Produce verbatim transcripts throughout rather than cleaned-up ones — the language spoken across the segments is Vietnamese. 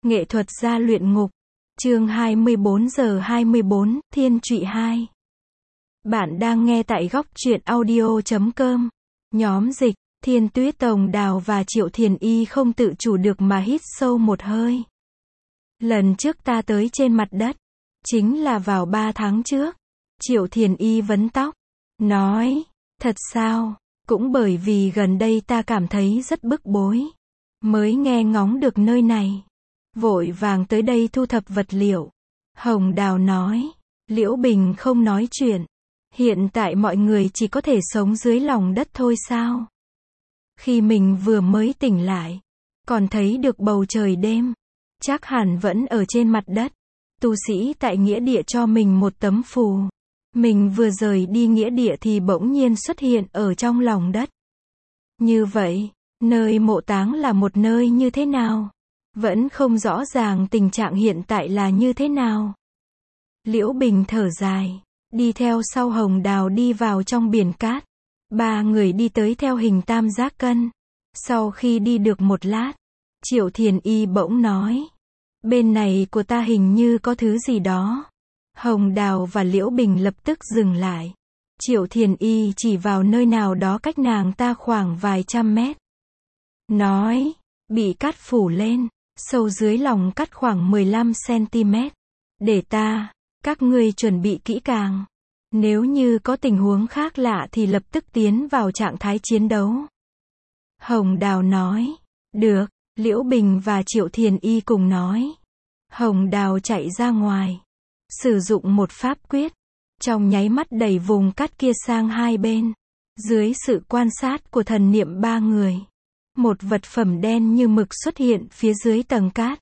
Nghệ thuật gia luyện ngục. Chương hai mươi bốn giờ hai mươi bốn, Thiên Trụy hai. Bạn đang nghe tại góc truyện audio chấm com. Nhóm dịch, Thiên Tuyết Tồng Đào và Triệu Thiền Y không tự chủ được mà hít sâu một hơi. Lần trước ta tới trên mặt đất, chính là vào ba tháng trước. Triệu Thiền Y vấn tóc, nói, thật sao, cũng bởi vì gần đây ta cảm thấy rất bức bối, mới nghe ngóng được nơi này. Vội vàng tới đây thu thập vật liệu. Hồng Đào nói, Liễu Bình không nói chuyện. Hiện tại mọi người chỉ có thể sống dưới lòng đất thôi sao? Khi mình vừa mới tỉnh lại, còn thấy được bầu trời đêm, chắc hẳn vẫn ở trên mặt đất. Tu sĩ tại nghĩa địa cho mình một tấm phù. Mình vừa rời đi nghĩa địa thì bỗng nhiên xuất hiện ở trong lòng đất. Như vậy, nơi mộ táng là một nơi như thế nào? Vẫn không rõ ràng tình trạng hiện tại là như thế nào. Liễu Bình thở dài, đi theo sau Hồng Đào đi vào trong biển cát. Ba người đi tới theo hình tam giác cân. Sau khi đi được một lát, Triệu Thiền Y bỗng nói, bên này của ta hình như có thứ gì đó. Hồng Đào và Liễu Bình lập tức dừng lại. Triệu Thiền Y chỉ vào nơi nào đó cách nàng ta khoảng vài trăm mét. Nói, bị cát phủ lên, sâu dưới lòng cát khoảng mười lăm xăng-ti-mét. Để ta, các ngươi chuẩn bị kỹ càng. Nếu như có tình huống khác lạ thì lập tức tiến vào trạng thái chiến đấu. Hồng Đào nói, được, Liễu Bình và Triệu Thiền Y cùng nói. Hồng Đào chạy ra ngoài, sử dụng một pháp quyết, trong nháy mắt đẩy vùng cát kia sang hai bên. Dưới sự quan sát của thần niệm ba người, một vật phẩm đen như mực xuất hiện phía dưới tầng cát.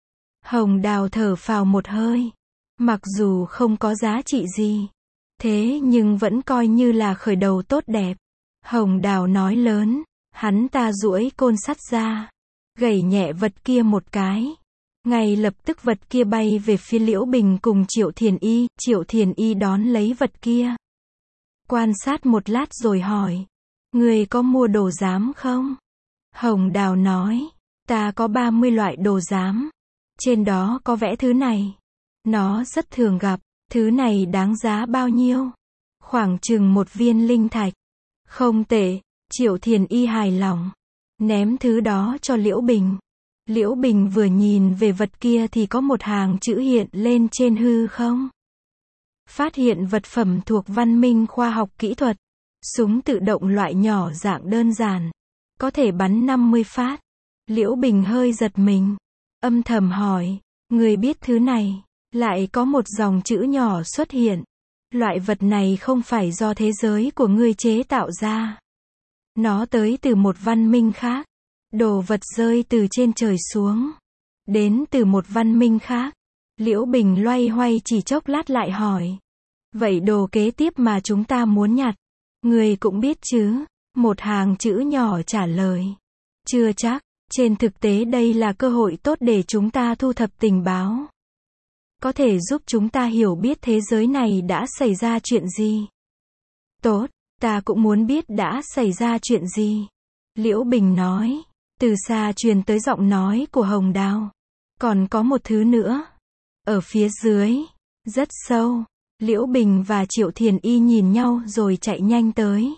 Hồng Đào thở phào một hơi. Mặc dù không có giá trị gì, thế nhưng vẫn coi như là khởi đầu tốt đẹp. Hồng Đào nói lớn, hắn ta duỗi côn sắt ra, gẩy nhẹ vật kia một cái. Ngay lập tức vật kia bay về phía Liễu Bình cùng Triệu Thiền Y. Triệu Thiền Y đón lấy vật kia, quan sát một lát rồi hỏi, người có mua đồ giám không? Hồng Đào nói, ta có ba mươi loại đồ giám. Trên đó có vẽ thứ này. Nó rất thường gặp. Thứ này đáng giá bao nhiêu? Khoảng chừng một viên linh thạch. Không tệ. Triệu Thiền Y hài lòng, ném thứ đó cho Liễu Bình. Liễu Bình vừa nhìn về vật kia thì có một hàng chữ hiện lên trên hư không. Phát hiện vật phẩm thuộc văn minh khoa học kỹ thuật. Súng tự động loại nhỏ dạng đơn giản, có thể bắn năm mươi phát. Liễu Bình hơi giật mình, âm thầm hỏi, người biết thứ này? Lại có một dòng chữ nhỏ xuất hiện. Loại vật này không phải do thế giới của ngươi chế tạo ra. Nó tới từ một văn minh khác. Đồ vật rơi từ trên trời xuống, đến từ một văn minh khác. Liễu Bình loay hoay chỉ chốc lát lại hỏi, vậy đồ kế tiếp mà chúng ta muốn nhặt, ngươi cũng biết chứ? Một hàng chữ nhỏ trả lời, chưa chắc. Trên thực tế đây là cơ hội tốt để chúng ta thu thập tình báo. Có thể giúp chúng ta hiểu biết thế giới này đã xảy ra chuyện gì. Tốt, ta cũng muốn biết đã xảy ra chuyện gì. Liễu Bình nói. Từ xa truyền tới giọng nói của Hồng Đào. Còn có một thứ nữa. Ở phía dưới, rất sâu. Liễu Bình và Triệu Thiền Y nhìn nhau rồi chạy nhanh tới.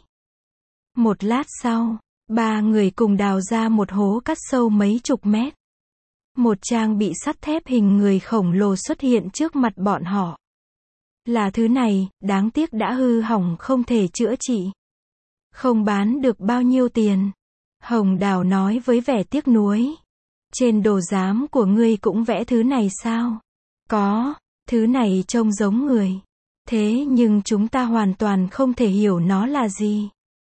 Một lát sau, ba người cùng đào ra một hố cắt sâu mấy chục mét. Một trang bị sắt thép hình người khổng lồ xuất hiện trước mặt bọn họ. Là thứ này, đáng tiếc đã hư hỏng không thể chữa trị. Không bán được bao nhiêu tiền. Hồng Đào nói với vẻ tiếc nuối. Trên đồ giám của ngươi cũng vẽ thứ này sao? Có, thứ này trông giống người. Thế nhưng chúng ta hoàn toàn không thể hiểu nó là gì.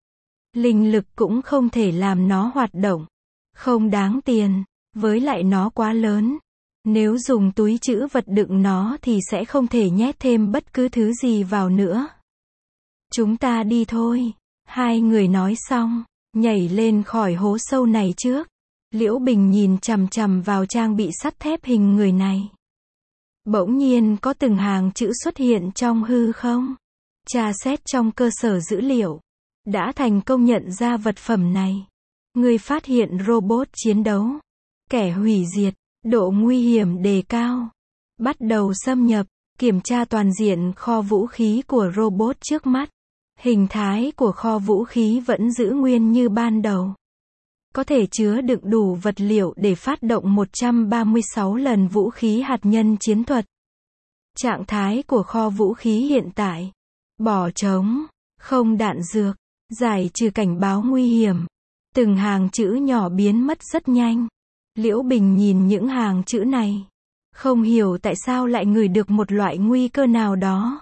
Linh lực cũng không thể làm nó hoạt động. Không đáng tiền. Với lại nó quá lớn. Nếu dùng túi trữ vật đựng nó thì sẽ không thể nhét thêm bất cứ thứ gì vào nữa. Chúng ta đi thôi. Hai người nói xong, nhảy lên khỏi hố sâu này trước. Liễu Bình nhìn chằm chằm vào trang bị sắt thép hình người này. Bỗng nhiên có từng hàng chữ xuất hiện trong hư không. Tra xét trong cơ sở dữ liệu, đã thành công nhận ra vật phẩm này. Người phát hiện robot chiến đấu. Kẻ hủy diệt. Độ nguy hiểm đề cao. Bắt đầu xâm nhập, kiểm tra toàn diện kho vũ khí của robot trước mắt. Hình thái của kho vũ khí vẫn giữ nguyên như ban đầu. Có thể chứa đựng đủ vật liệu để phát động một trăm ba mươi sáu lần vũ khí hạt nhân chiến thuật. Trạng thái của kho vũ khí hiện tại. Bỏ trống, không đạn dược, giải trừ cảnh báo nguy hiểm. Từng hàng chữ nhỏ biến mất rất nhanh. Liễu Bình nhìn những hàng chữ này. Không hiểu tại sao lại ngửi được một loại nguy cơ nào đó.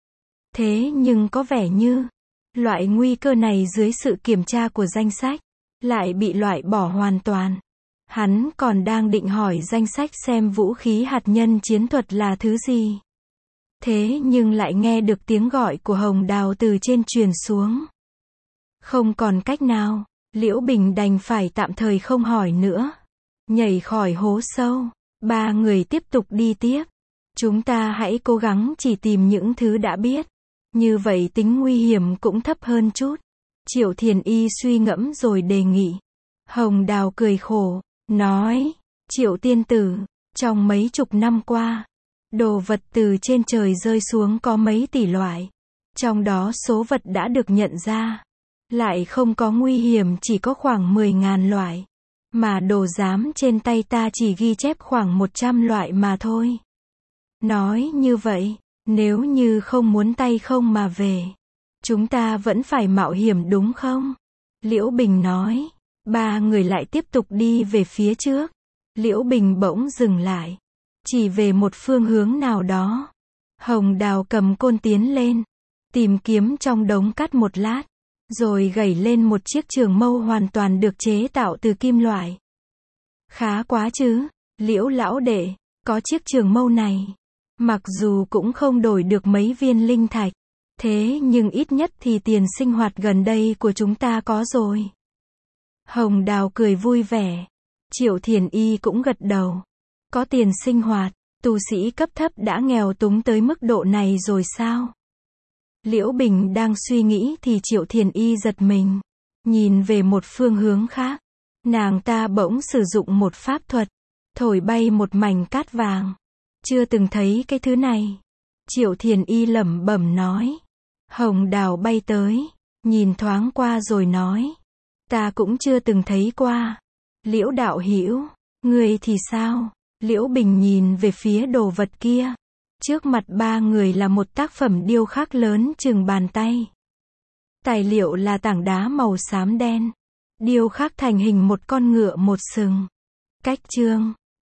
Thế nhưng có vẻ như, loại nguy cơ này dưới sự kiểm tra của danh sách, lại bị loại bỏ hoàn toàn. Hắn còn đang định hỏi danh sách xem vũ khí hạt nhân chiến thuật là thứ gì. Thế nhưng lại nghe được tiếng gọi của Hồng Đào từ trên truyền xuống. Không còn cách nào, Liễu Bình đành phải tạm thời không hỏi nữa. Nhảy khỏi hố sâu, ba người tiếp tục đi tiếp. Chúng ta hãy cố gắng chỉ tìm những thứ đã biết. Như vậy tính nguy hiểm cũng thấp hơn chút. Triệu Thiền Y suy ngẫm rồi đề nghị. Hồng Đào cười khổ, nói, Triệu tiên tử, trong mấy chục năm qua, đồ vật từ trên trời rơi xuống có mấy tỷ loại. Trong đó số vật đã được nhận ra, lại không có nguy hiểm chỉ có khoảng mười ngàn loại. Mà đồ giám trên tay ta chỉ ghi chép khoảng một trăm loại mà thôi. Nói như vậy, nếu như không muốn tay không mà về, chúng ta vẫn phải mạo hiểm đúng không? Liễu Bình nói. Ba người lại tiếp tục đi về phía trước. Liễu Bình bỗng dừng lại, chỉ về một phương hướng nào đó. Hồng Đào cầm côn tiến lên, tìm kiếm trong đống cát một lát, rồi gảy lên một chiếc trường mâu hoàn toàn được chế tạo từ kim loại. Khá quá chứ, Liễu lão đệ, có chiếc trường mâu này. Mặc dù cũng không đổi được mấy viên linh thạch, thế nhưng ít nhất thì tiền sinh hoạt gần đây của chúng ta có rồi. Hồng Đào cười vui vẻ. Triệu Thiền Y cũng gật đầu. Có tiền sinh hoạt, tu sĩ cấp thấp đã nghèo túng tới mức độ này rồi sao? Liễu Bình đang suy nghĩ thì Triệu Thiền Y giật mình. Nhìn về một phương hướng khác. Nàng ta bỗng sử dụng một pháp thuật. Thổi bay một mảnh cát vàng. Chưa từng thấy cái thứ này. Triệu Thiền Y lẩm bẩm nói. Hồng Đào bay tới. Nhìn thoáng qua rồi nói. Ta cũng chưa từng thấy qua. Liễu đạo hữu, người thì sao? Liễu Bình nhìn về phía đồ vật kia. Trước mặt ba người là một tác phẩm điêu khắc lớn chừng bàn tay. Tài liệu là tảng đá màu xám đen. Điêu khắc thành hình một con ngựa một sừng. Cách chương